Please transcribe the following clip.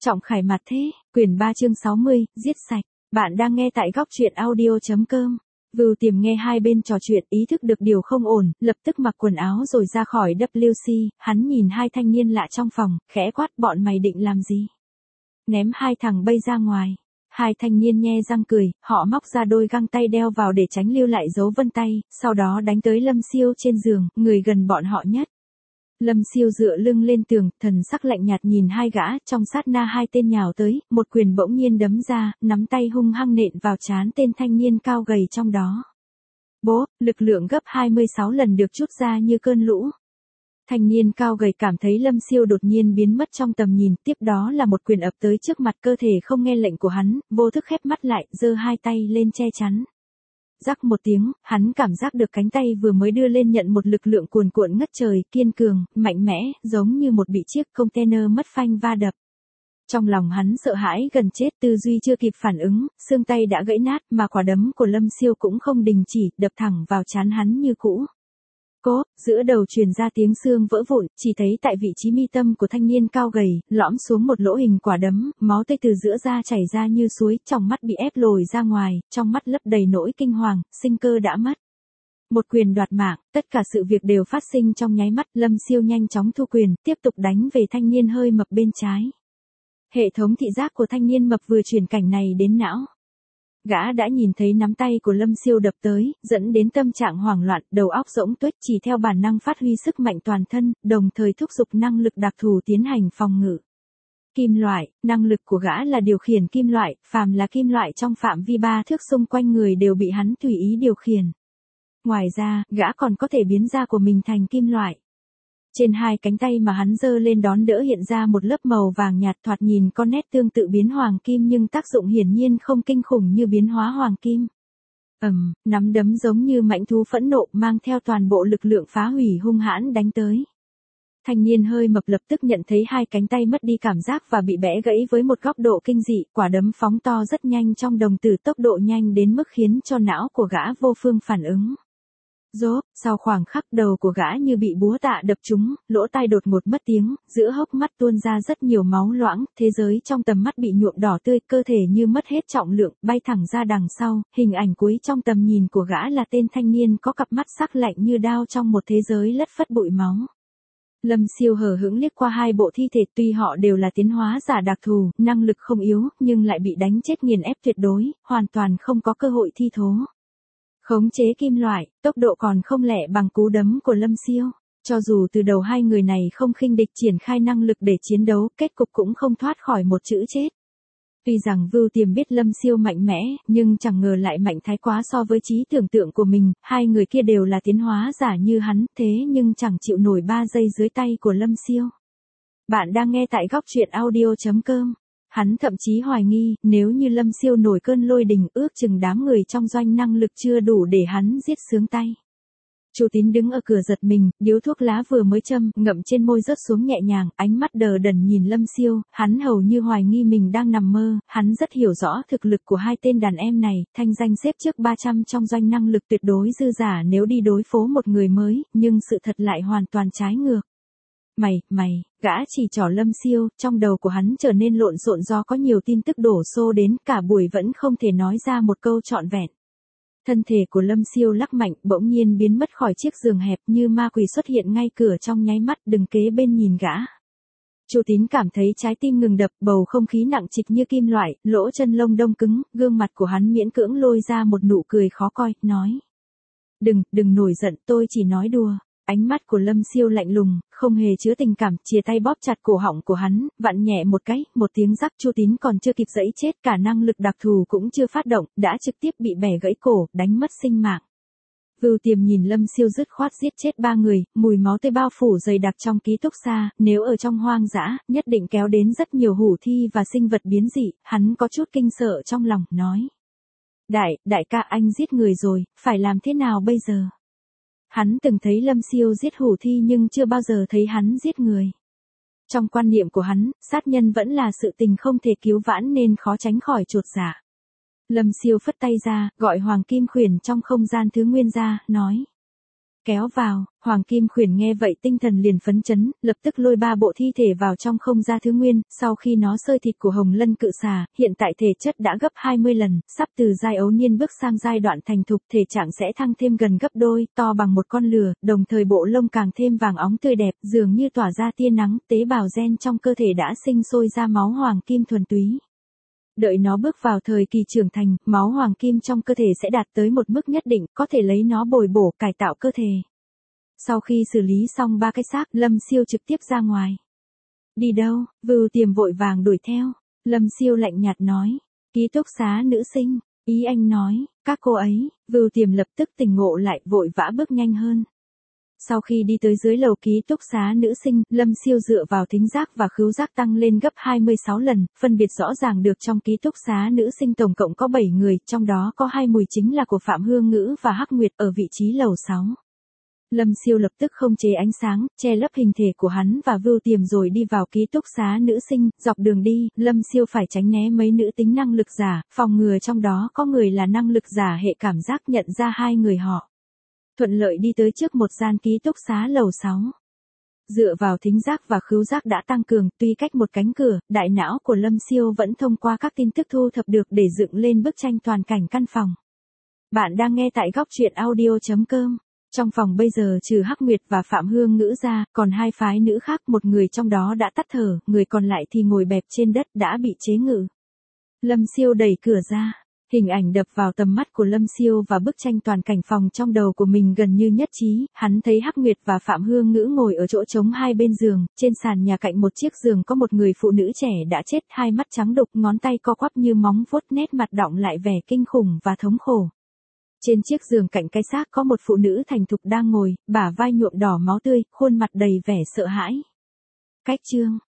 Trọng Khải mặt thế, quyển 3 chương 60, giết sạch. Bạn đang nghe tại góc truyện audio.com. Vưu Tiềm nghe hai bên trò chuyện, ý thức được điều không ổn, lập tức mặc quần áo rồi ra khỏi WC, hắn nhìn hai thanh niên lạ trong phòng, khẽ quát bọn mày định làm gì? Ném hai thằng bây ra ngoài. Hai thanh niên nhe răng cười, họ móc ra đôi găng tay đeo vào để tránh lưu lại dấu vân tay, sau đó đánh tới Lâm Siêu trên giường, người gần bọn họ nhất. Lâm Siêu dựa lưng lên tường, thần sắc lạnh nhạt nhìn hai gã, trong sát na hai tên nhào tới, một quyền bỗng nhiên đấm ra, nắm tay hung hăng nện vào trán tên thanh niên cao gầy trong đó. Bố, lực lượng gấp 26 lần được trút ra như cơn lũ. Thanh niên cao gầy cảm thấy Lâm Siêu đột nhiên biến mất trong tầm nhìn, tiếp đó là một quyền ập tới trước mặt, cơ thể không nghe lệnh của hắn, vô thức khép mắt lại, giơ hai tay lên che chắn. Rắc một tiếng, hắn cảm giác được cánh tay vừa mới đưa lên nhận một lực lượng cuồn cuộn ngất trời, kiên cường, mạnh mẽ, giống như một bị chiếc container mất phanh va đập. Trong lòng hắn sợ hãi gần chết, tư duy chưa kịp phản ứng, xương tay đã gãy nát, mà quả đấm của Lâm Siêu cũng không đình chỉ, đập thẳng vào trán hắn như cũ. Cố, giữa đầu truyền ra tiếng xương vỡ vụn, chỉ thấy tại vị trí mi tâm của thanh niên cao gầy, lõm xuống một lỗ hình quả đấm, máu tươi từ giữa da chảy ra như suối, trong mắt bị ép lồi ra ngoài, trong mắt lấp đầy nỗi kinh hoàng, sinh cơ đã mất. Một quyền đoạt mạng, tất cả sự việc đều phát sinh trong nháy mắt, Lâm Siêu nhanh chóng thu quyền, tiếp tục đánh về thanh niên hơi mập bên trái. Hệ thống thị giác của thanh niên mập vừa truyền cảnh này đến não. Gã đã nhìn thấy nắm tay của Lâm Siêu đập tới, dẫn đến tâm trạng hoảng loạn, đầu óc rỗng tuếch, chỉ theo bản năng phát huy sức mạnh toàn thân, đồng thời thúc giục năng lực đặc thù tiến hành phòng ngự. Kim loại, năng lực của gã là điều khiển kim loại, phàm là kim loại trong phạm vi 3 thước xung quanh người đều bị hắn tùy ý điều khiển. Ngoài ra, gã còn có thể biến da của mình thành kim loại. Trên hai cánh tay mà hắn giơ lên đón đỡ hiện ra một lớp màu vàng nhạt, thoạt nhìn có nét tương tự biến hoàng kim nhưng tác dụng hiển nhiên không kinh khủng như biến hóa hoàng kim. Nắm đấm giống như mãnh thú phẫn nộ, mang theo toàn bộ lực lượng phá hủy hung hãn đánh tới. Thanh niên hơi mập lập tức nhận thấy hai cánh tay mất đi cảm giác và bị bẽ gãy với một góc độ kinh dị, quả đấm phóng to rất nhanh trong đồng tử, tốc độ nhanh đến mức khiến cho não của gã vô phương phản ứng. Rốp, sau khoảng khắc đầu của gã như bị búa tạ đập trúng, lỗ tai đột ngột mất tiếng, giữa hốc mắt tuôn ra rất nhiều máu loãng, thế giới trong tầm mắt bị nhuộm đỏ tươi, cơ thể như mất hết trọng lượng, bay thẳng ra đằng sau, hình ảnh cuối trong tầm nhìn của gã là tên thanh niên có cặp mắt sắc lạnh như đao trong một thế giới lất phất bụi máu. Lâm Siêu hờ hững liếc qua hai bộ thi thể, tuy họ đều là tiến hóa giả đặc thù, năng lực không yếu, nhưng lại bị đánh chết nghiền ép tuyệt đối, hoàn toàn không có cơ hội thi thố. Khống chế kim loại, tốc độ còn không lẹ bằng cú đấm của Lâm Siêu. Cho dù từ đầu hai người này không khinh địch triển khai năng lực để chiến đấu, kết cục cũng không thoát khỏi một chữ chết. Tuy rằng Vưu Tiềm biết Lâm Siêu mạnh mẽ, nhưng chẳng ngờ lại mạnh thái quá so với trí tưởng tượng của mình, hai người kia đều là tiến hóa giả như hắn, thế nhưng chẳng chịu nổi 3 giây dưới tay của Lâm Siêu. Bạn đang nghe tại góc truyện audio.com. Hắn thậm chí hoài nghi, nếu như Lâm Siêu nổi cơn lôi đình, ước chừng đám người trong doanh năng lực chưa đủ để hắn giết sướng tay. Chu Tín đứng ở cửa giật mình, điếu thuốc lá vừa mới châm, ngậm trên môi rớt xuống nhẹ nhàng, ánh mắt đờ đẫn nhìn Lâm Siêu, hắn hầu như hoài nghi mình đang nằm mơ, hắn rất hiểu rõ thực lực của hai tên đàn em này, thanh danh xếp trước 300 trong doanh năng lực tuyệt đối dư giả nếu đi đối phó một người mới, nhưng sự thật lại hoàn toàn trái ngược. Mày, gã chỉ trỏ Lâm Siêu, trong đầu của hắn trở nên lộn xộn do có nhiều tin tức đổ xô đến, cả buổi vẫn không thể nói ra một câu trọn vẹn. Thân thể của Lâm Siêu lắc mạnh, bỗng nhiên biến mất khỏi chiếc giường hẹp, như ma quỷ xuất hiện ngay cửa trong nháy mắt, đừng kế bên nhìn gã. Chu Tín cảm thấy trái tim ngừng đập, bầu không khí nặng trịch như kim loại, lỗ chân lông đông cứng, gương mặt của hắn miễn cưỡng lôi ra một nụ cười khó coi, nói: Đừng nổi giận, tôi chỉ nói đùa. Ánh mắt của Lâm Siêu lạnh lùng, không hề chứa tình cảm, chìa tay bóp chặt cổ họng của hắn, vặn nhẹ một cái, một tiếng rắc, Chu Tín còn chưa kịp giãy chết, cả năng lực đặc thù cũng chưa phát động, đã trực tiếp bị bẻ gãy cổ, đánh mất sinh mạng. Vưu Tiềm nhìn Lâm Siêu dứt khoát giết chết 3 người, mùi máu tươi bao phủ dày đặc trong ký túc xá, nếu ở trong hoang dã, nhất định kéo đến rất nhiều hủ thi và sinh vật biến dị, hắn có chút kinh sợ trong lòng, nói: Đại ca, anh giết người rồi, phải làm thế nào bây giờ? Hắn từng thấy Lâm Siêu giết hủ thi nhưng chưa bao giờ thấy hắn giết người. Trong quan niệm của hắn, sát nhân vẫn là sự tình không thể cứu vãn nên khó tránh khỏi chột dạ. Lâm Siêu phất tay ra, gọi Hoàng Kim Khuyển trong không gian thứ nguyên ra, nói: Kéo vào, Hoàng Kim Khuyển nghe vậy tinh thần liền phấn chấn, lập tức lôi 3 bộ thi thể vào trong không gia thứ nguyên, sau khi nó xơi thịt của Hồng Lân cự xà, hiện tại thể chất đã gấp 20 lần, sắp từ giai ấu niên bước sang giai đoạn thành thục, thể trạng sẽ thăng thêm gần gấp đôi, to bằng một con lừa, đồng thời bộ lông càng thêm vàng óng tươi đẹp, dường như tỏa ra tia nắng, tế bào gen trong cơ thể đã sinh sôi ra máu hoàng kim thuần túy. Đợi nó bước vào thời kỳ trưởng thành, máu hoàng kim trong cơ thể sẽ đạt tới một mức nhất định, có thể lấy nó bồi bổ, cải tạo cơ thể. Sau khi xử lý xong 3 cái xác, Lâm Siêu trực tiếp ra ngoài. Đi đâu? Vưu Tiềm vội vàng đuổi theo. Lâm Siêu lạnh nhạt nói. Ký túc xá nữ sinh. Ý anh nói, các cô ấy. Vưu Tiềm lập tức tỉnh ngộ lại, vội vã bước nhanh hơn. Sau khi đi tới dưới lầu ký túc xá nữ sinh, Lâm Siêu dựa vào thính giác và khứu giác tăng lên gấp 26 lần, phân biệt rõ ràng được trong ký túc xá nữ sinh tổng cộng có 7 người, trong đó có 2 mùi chính là của Phạm Hương Ngữ và Hắc Nguyệt ở vị trí lầu 6. Lâm Siêu lập tức không chế ánh sáng, che lấp hình thể của hắn và Vưu Tiềm rồi đi vào ký túc xá nữ sinh, dọc đường đi, Lâm Siêu phải tránh né mấy nữ tính năng lực giả, phòng ngừa trong đó có người là năng lực giả hệ cảm giác nhận ra 2 người họ. Thuận lợi đi tới trước một gian ký túc xá lầu 6. Dựa vào thính giác và khứu giác đã tăng cường, tuy cách một cánh cửa, đại não của Lâm Siêu vẫn thông qua các tin tức thu thập được để dựng lên bức tranh toàn cảnh căn phòng. Bạn đang nghe tại góc truyện audio.com. Trong phòng bây giờ trừ Hắc Nguyệt và Phạm Hương Ngữ ra, còn 2 phái nữ khác, một người trong đó đã tắt thở, người còn lại thì ngồi bẹp trên đất đã bị chế ngự. Lâm Siêu đẩy cửa ra. Hình ảnh đập vào tầm mắt của Lâm Siêu và bức tranh toàn cảnh phòng trong đầu của mình gần như nhất trí, hắn thấy Hắc Nguyệt và Phạm Hương Ngữ ngồi ở chỗ trống hai bên giường, trên sàn nhà cạnh một chiếc giường có một người phụ nữ trẻ đã chết, hai mắt trắng đục, ngón tay co quắp như móng vuốt, nét mặt đọng lại vẻ kinh khủng và thống khổ. Trên chiếc giường cạnh cái xác có một phụ nữ thành thục đang ngồi, bả vai nhuộm đỏ máu tươi, khuôn mặt đầy vẻ sợ hãi. Cách chương